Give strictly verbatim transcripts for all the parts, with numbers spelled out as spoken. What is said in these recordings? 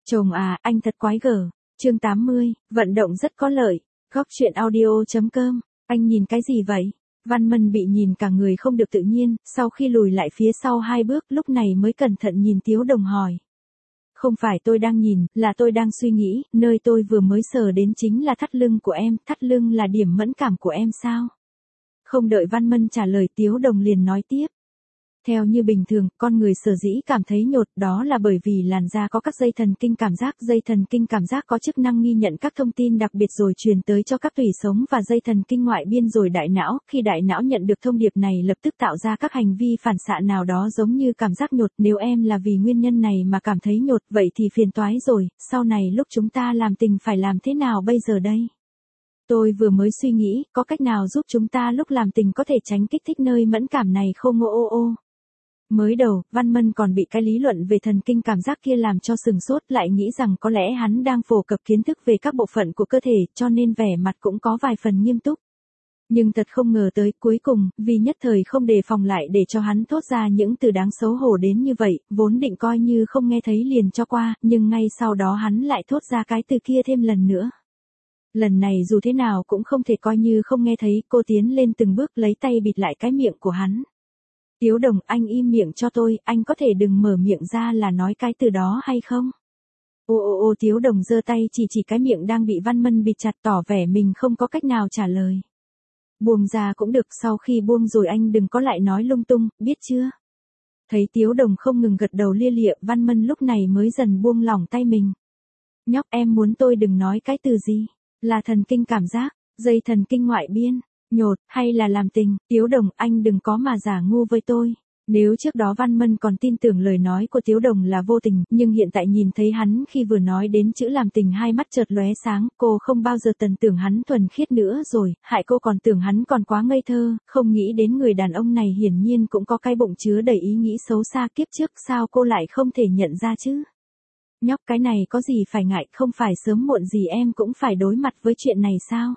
Chồng à, anh thật quái gở. Chương tám mươi, vận động rất có lợi. Góc truyện audio.com. Anh nhìn cái gì vậy? Văn Mân bị nhìn cả người không được tự nhiên, sau khi lùi lại phía sau hai bước lúc này mới cẩn thận nhìn Tiếu Đồng hỏi. Không phải tôi đang nhìn, là tôi đang suy nghĩ, nơi tôi vừa mới sờ đến chính là thắt lưng của em, thắt lưng là điểm mẫn cảm của em sao? Không đợi Văn Mân trả lời Tiếu Đồng liền nói tiếp. Theo như bình thường, con người sở dĩ cảm thấy nhột đó là bởi vì làn da có các dây thần kinh cảm giác. Dây thần kinh cảm giác có chức năng ghi nhận các thông tin đặc biệt rồi truyền tới cho các tủy sống và dây thần kinh ngoại biên rồi đại não. Khi đại não nhận được thông điệp này lập tức tạo ra các hành vi phản xạ nào đó giống như cảm giác nhột. Nếu em là vì nguyên nhân này mà cảm thấy nhột vậy thì phiền toái rồi, sau này lúc chúng ta làm tình phải làm thế nào bây giờ đây? Tôi vừa mới suy nghĩ, có cách nào giúp chúng ta lúc làm tình có thể tránh kích thích nơi mẫn cảm này không ô ô ô. Mới đầu, Văn Mân còn bị cái lý luận về thần kinh cảm giác kia làm cho sừng sốt, lại nghĩ rằng có lẽ hắn đang phổ cập kiến thức về các bộ phận của cơ thể, cho nên vẻ mặt cũng có vài phần nghiêm túc. Nhưng thật không ngờ tới cuối cùng, vì nhất thời không đề phòng lại để cho hắn thốt ra những từ đáng xấu hổ đến như vậy, vốn định coi như không nghe thấy liền cho qua, nhưng ngay sau đó hắn lại thốt ra cái từ kia thêm lần nữa. Lần này dù thế nào cũng không thể coi như không nghe thấy, cô tiến lên từng bước lấy tay bịt lại cái miệng của hắn. Tiếu Đồng, anh im miệng cho tôi, anh có thể đừng mở miệng ra là nói cái từ đó hay không? Ô ô ô Tiếu Đồng giơ tay chỉ chỉ cái miệng đang bị Văn Mân bịt chặt tỏ vẻ mình không có cách nào trả lời. Buông ra cũng được, sau khi buông rồi anh đừng có lại nói lung tung, biết chưa? Thấy Tiếu Đồng không ngừng gật đầu lia lịa, Văn Mân lúc này mới dần buông lỏng tay mình. Nhóc, em muốn tôi đừng nói cái từ gì? Là thần kinh cảm giác, dây thần kinh ngoại biên, nhột, hay là làm tình? Tiếu Đồng, anh đừng có mà giả ngu với tôi. Nếu trước đó Văn Mân còn tin tưởng lời nói của Tiếu Đồng là vô tình, nhưng hiện tại nhìn thấy hắn khi vừa nói đến chữ làm tình hai mắt chợt lóe sáng, cô không bao giờ tần tưởng hắn thuần khiết nữa rồi, hại cô còn tưởng hắn còn quá ngây thơ, không nghĩ đến người đàn ông này hiển nhiên cũng có cái bụng chứa đầy ý nghĩ xấu xa kiếp trước, sao cô lại không thể nhận ra chứ? Nhóc, cái này có gì phải ngại, không phải sớm muộn gì em cũng phải đối mặt với chuyện này sao?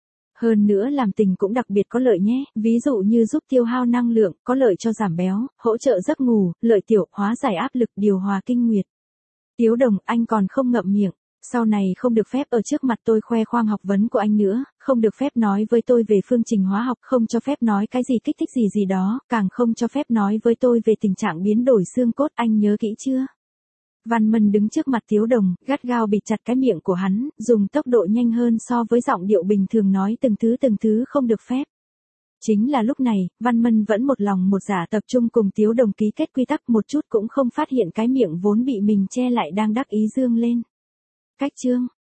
Hơn nữa làm tình cũng đặc biệt có lợi nhé, ví dụ như giúp tiêu hao năng lượng, có lợi cho giảm béo, hỗ trợ giấc ngủ, lợi tiểu, hóa giải áp lực, điều hòa kinh nguyệt. Tiếu Đồng, anh còn không ngậm miệng, sau này không được phép ở trước mặt tôi khoe khoang học vấn của anh nữa, không được phép nói với tôi về phương trình hóa học, không cho phép nói cái gì kích thích gì gì đó, càng không cho phép nói với tôi về tình trạng biến đổi xương cốt, anh nhớ kỹ chưa? Văn Mân đứng trước mặt Tiếu Đồng, gắt gao bịt chặt cái miệng của hắn, dùng tốc độ nhanh hơn so với giọng điệu bình thường nói từng thứ từng thứ không được phép. Chính là lúc này, Văn Mân vẫn một lòng một dạ tập trung cùng Tiếu Đồng ký kết quy tắc, một chút cũng không phát hiện cái miệng vốn bị mình che lại đang đắc ý dương lên. Cách chương